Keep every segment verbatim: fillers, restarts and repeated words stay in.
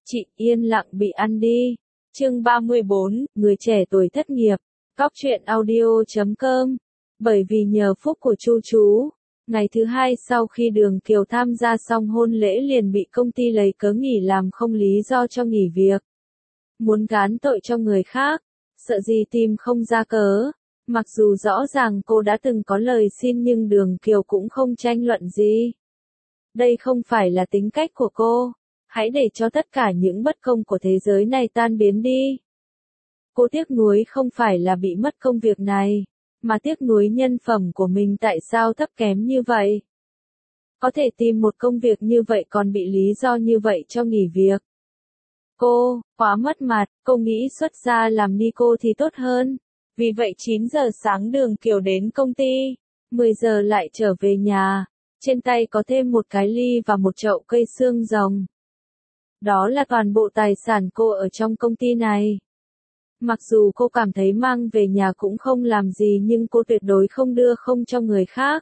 Chị yên lặng bị ăn đi. Chương ba mươi bốn, người trẻ tuổi thất nghiệp. Cóc truyện audio chấm com. Bởi vì nhờ phúc của Chu chú, ngày thứ hai sau khi Đường Kiều tham gia xong hôn lễ liền bị công ty lấy cớ nghỉ làm không lý do cho nghỉ việc. Muốn gán tội cho người khác, sợ gì tìm không ra cớ. Mặc dù rõ ràng cô đã từng có lời xin nhưng Đường Kiều cũng không tranh luận gì. Đây không phải là tính cách của cô. Hãy để cho tất cả những bất công của thế giới này tan biến đi. Cô tiếc nuối không phải là bị mất công việc này, mà tiếc nuối nhân phẩm của mình tại sao thấp kém như vậy. Có thể tìm một công việc như vậy còn bị lý do như vậy cho nghỉ việc. Cô, quá mất mặt, cô nghĩ xuất gia làm ni cô thì tốt hơn. Vì vậy chín giờ sáng Đường Kiều đến công ty, mười giờ lại trở về nhà, trên tay có thêm một cái ly và một chậu cây xương rồng. Đó là toàn bộ tài sản cô ở trong công ty này. Mặc dù cô cảm thấy mang về nhà cũng không làm gì nhưng cô tuyệt đối không đưa không cho người khác.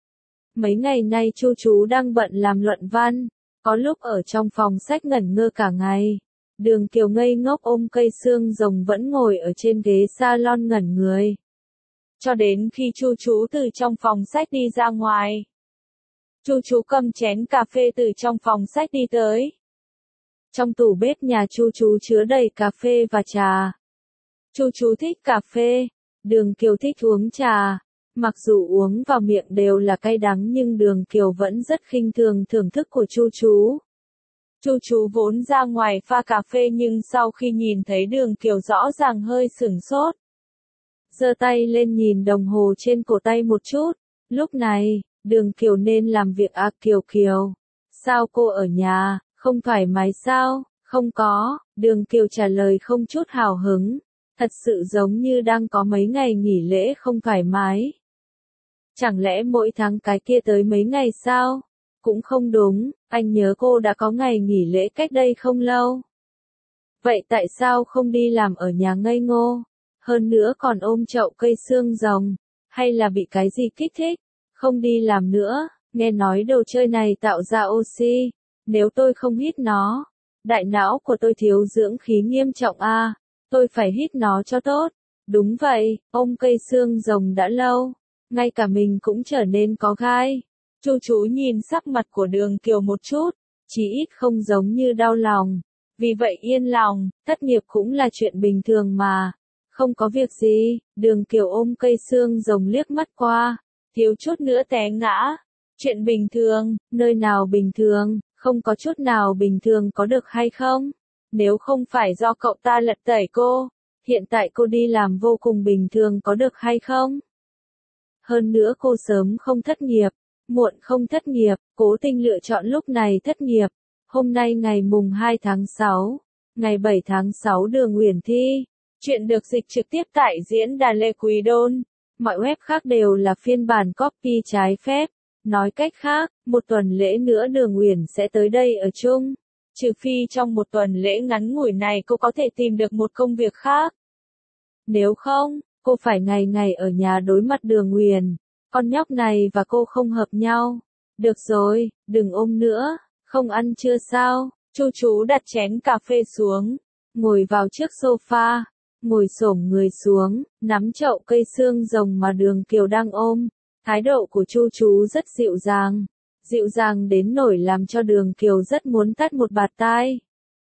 Mấy ngày nay Chu chú đang bận làm luận văn, có lúc ở trong phòng sách ngẩn ngơ cả ngày. Đường Kiều ngây ngốc ôm cây xương rồng vẫn ngồi ở trên ghế salon ngẩn người. Cho đến khi Chu chú từ trong phòng sách đi ra ngoài. Chu chú cầm chén cà phê từ trong phòng sách đi tới. Trong tủ bếp nhà Chu chú chứa đầy cà phê và trà. Chu chú thích cà phê, Đường Kiều thích uống trà. Mặc dù uống vào miệng đều là cay đắng nhưng Đường Kiều vẫn rất khinh thường thưởng thức của Chu chú. Chu chú vốn ra ngoài pha cà phê nhưng sau khi nhìn thấy Đường Kiều rõ ràng hơi sửng sốt. Giơ tay lên nhìn đồng hồ trên cổ tay một chút. Lúc này, Đường Kiều nên làm việc à Kiều Kiều. Sao cô ở nhà? Không thoải mái sao? Không có, Đường Kiều trả lời không chút hào hứng. Thật sự giống như đang có mấy ngày nghỉ lễ không thoải mái. Chẳng lẽ mỗi tháng cái kia tới mấy ngày sao? Cũng không đúng, anh nhớ cô đã có ngày nghỉ lễ cách đây không lâu. Vậy tại sao không đi làm ở nhà ngây ngô? Hơn nữa còn ôm chậu cây xương rồng. Hay là bị cái gì kích thích? Không đi làm nữa, nghe nói đồ chơi này tạo ra oxy. Nếu tôi không hít nó, đại não của tôi thiếu dưỡng khí nghiêm trọng à, tôi phải hít nó cho tốt. Đúng vậy, ôm cây xương rồng đã lâu, ngay cả mình cũng trở nên có gai. Chu chú nhìn sắc mặt của Đường Kiều một chút, chí ít không giống như đau lòng. Vì vậy yên lòng, thất nghiệp cũng là chuyện bình thường mà. Không có việc gì, Đường Kiều ôm cây xương rồng liếc mắt qua, thiếu chút nữa té ngã. Chuyện bình thường, nơi nào bình thường? Không có chút nào bình thường có được hay không? Nếu không phải do cậu ta lật tẩy cô, hiện tại cô đi làm vô cùng bình thường có được hay không? Hơn nữa cô sớm không thất nghiệp, muộn không thất nghiệp, cố tình lựa chọn lúc này thất nghiệp. Hôm nay ngày mùng hai tháng sáu, ngày bảy tháng sáu Đường Uyển thi. Chuyện được dịch trực tiếp tại diễn đàn Lê Quý Đôn. Mọi web khác đều là phiên bản copy trái phép. Nói cách khác, một tuần lễ nữa Đường Uyển sẽ tới đây ở chung. Trừ phi trong một tuần lễ ngắn ngủi này cô có thể tìm được một công việc khác. Nếu không, cô phải ngày ngày ở nhà đối mặt Đường Uyển. Con nhóc này và cô không hợp nhau. Được rồi, đừng ôm nữa, không ăn chưa sao? Chu chú đặt chén cà phê xuống, ngồi vào chiếc sofa, ngồi xổm người xuống, nắm chậu cây xương rồng mà Đường Kiều đang ôm. Thái độ của Chu chú rất dịu dàng, dịu dàng đến nỗi làm cho Đường Kiều rất muốn tát một bạt tai.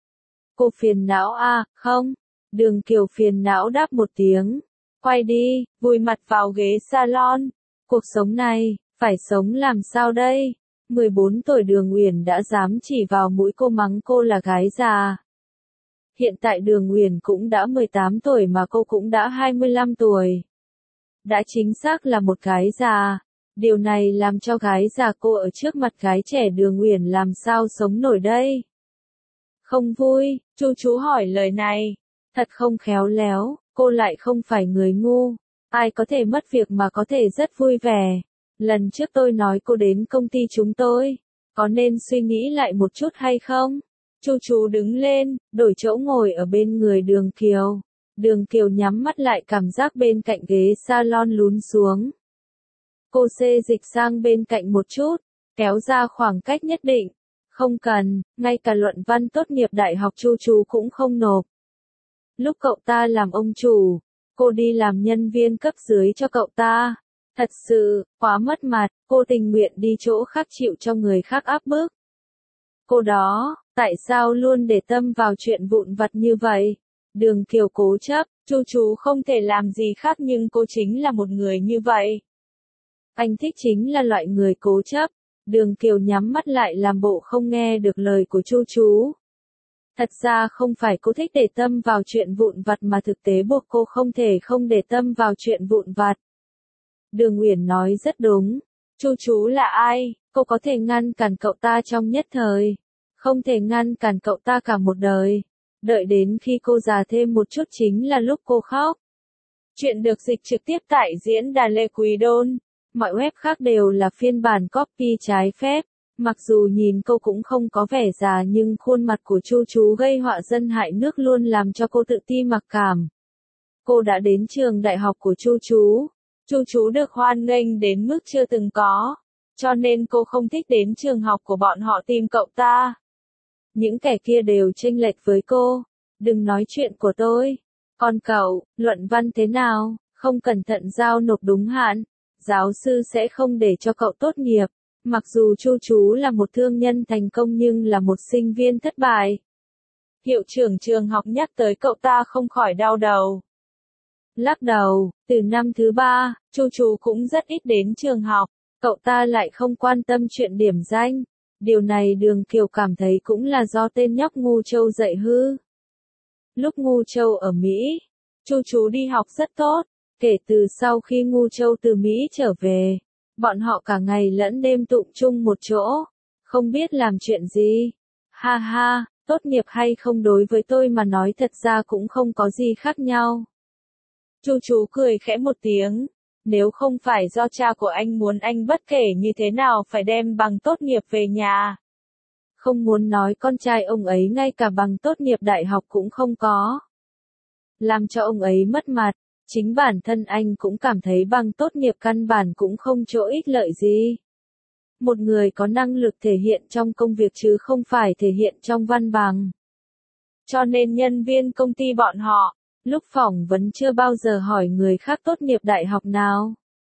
Cô phiền não à, không? Đường Kiều phiền não đáp một tiếng, quay đi, vùi mặt vào ghế salon. Cuộc sống này, phải sống làm sao đây? mười bốn tuổi Đường Uyển đã dám chỉ vào mũi cô mắng cô là gái già. Hiện tại Đường Uyển cũng đã mười tám tuổi mà cô cũng đã hai mươi lăm tuổi. Đã chính xác là một gái già. Điều này làm cho gái già cô ở trước mặt gái trẻ Đường Uyển làm sao sống nổi đây? Không vui, Chu chú hỏi lời này. Thật không khéo léo, cô lại không phải người ngu. Ai có thể mất việc mà có thể rất vui vẻ. Lần trước tôi nói cô đến công ty chúng tôi, có nên suy nghĩ lại một chút hay không? Chu chú đứng lên, đổi chỗ ngồi ở bên người Đường Kiều. Đường Kiều nhắm mắt lại cảm giác bên cạnh ghế salon lún xuống. Cô xê dịch sang bên cạnh một chút, kéo ra khoảng cách nhất định. Không cần, ngay cả luận văn tốt nghiệp đại học Chu chú cũng không nộp. Lúc cậu ta làm ông chủ, cô đi làm nhân viên cấp dưới cho cậu ta. Thật sự, quá mất mặt, cô tình nguyện đi chỗ khác chịu cho người khác áp bức. Cô đó, tại sao luôn để tâm vào chuyện vụn vặt như vậy? Đường Kiều cố chấp, Chu chú không thể làm gì khác nhưng cô chính là một người như vậy. Anh thích chính là loại người cố chấp. Đường Kiều nhắm mắt lại làm bộ không nghe được lời của Chu chú. Thật ra không phải cô thích để tâm vào chuyện vụn vặt mà thực tế buộc cô không thể không để tâm vào chuyện vụn vặt. Đường Uyển nói rất đúng. Chu chú là ai? Cô có thể ngăn cản cậu ta trong nhất thời. Không thể ngăn cản cậu ta cả một đời. Đợi đến khi cô già thêm một chút chính là lúc cô khóc. Chuyện được dịch trực tiếp tại diễn đàn Lê Quý Đôn. Mọi web khác đều là phiên bản copy trái phép. Mặc dù nhìn cô cũng không có vẻ già nhưng khuôn mặt của Chu chú gây họa dân hại nước luôn làm cho cô tự ti mặc cảm. Cô đã đến trường đại học của Chu chú. Chu chú được hoan nghênh đến mức chưa từng có. Cho nên cô không thích đến trường học của bọn họ tìm cậu ta. Những kẻ kia đều chênh lệch với cô. Đừng nói chuyện của tôi. Còn cậu, luận văn thế nào? Không cẩn thận giao nộp đúng hạn. Giáo sư sẽ không để cho cậu tốt nghiệp. Mặc dù Chu chú là một thương nhân thành công nhưng là một sinh viên thất bại. Hiệu trưởng trường học nhắc tới cậu ta không khỏi đau đầu. Lắc đầu, từ năm thứ ba, Chu chú cũng rất ít đến trường học. Cậu ta lại không quan tâm chuyện điểm danh. Điều này Đường Kiều cảm thấy cũng là do tên nhóc ngu Châu dạy hư. Lúc ngu Châu ở Mỹ, Chu chú đi học rất tốt. Kể từ sau khi ngu Châu từ Mỹ trở về, bọn họ cả ngày lẫn đêm tụng chung một chỗ. Không biết làm chuyện gì. Ha ha, tốt nghiệp hay không đối với tôi mà nói thật ra cũng không có gì khác nhau. Chu chú cười khẽ một tiếng. Nếu không phải do cha của anh muốn anh bất kể như thế nào phải đem bằng tốt nghiệp về nhà. Không muốn nói con trai ông ấy ngay cả bằng tốt nghiệp đại học cũng không có. Làm cho ông ấy mất mặt. Chính bản thân anh cũng cảm thấy bằng tốt nghiệp căn bản cũng không chỗ ích lợi gì. Một người có năng lực thể hiện trong công việc chứ không phải thể hiện trong văn bằng. Cho nên nhân viên công ty bọn họ, lúc phỏng vấn chưa bao giờ hỏi người khác tốt nghiệp đại học nào.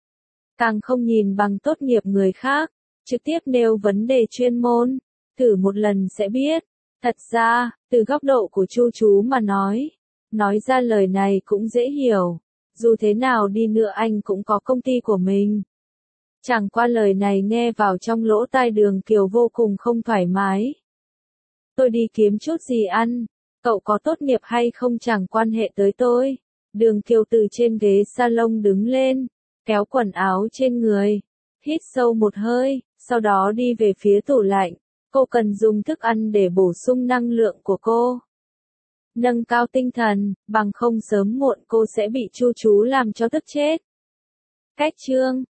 Càng không nhìn bằng tốt nghiệp người khác, trực tiếp nêu vấn đề chuyên môn, thử một lần sẽ biết. Thật ra, từ góc độ của Chu chú mà nói, nói ra lời này cũng dễ hiểu. Dù thế nào đi nữa anh cũng có công ty của mình. Chẳng qua lời này nghe vào trong lỗ tai Đường Kiều vô cùng không thoải mái. Tôi đi kiếm chút gì ăn, cậu có tốt nghiệp hay không chẳng quan hệ tới tôi. Đường Kiều từ trên ghế salon đứng lên, kéo quần áo trên người, hít sâu một hơi, sau đó đi về phía tủ lạnh. Cô cần dùng thức ăn để bổ sung năng lượng của cô. Nâng cao tinh thần, bằng không sớm muộn cô sẽ bị Chu chú làm cho tức chết. Cách chương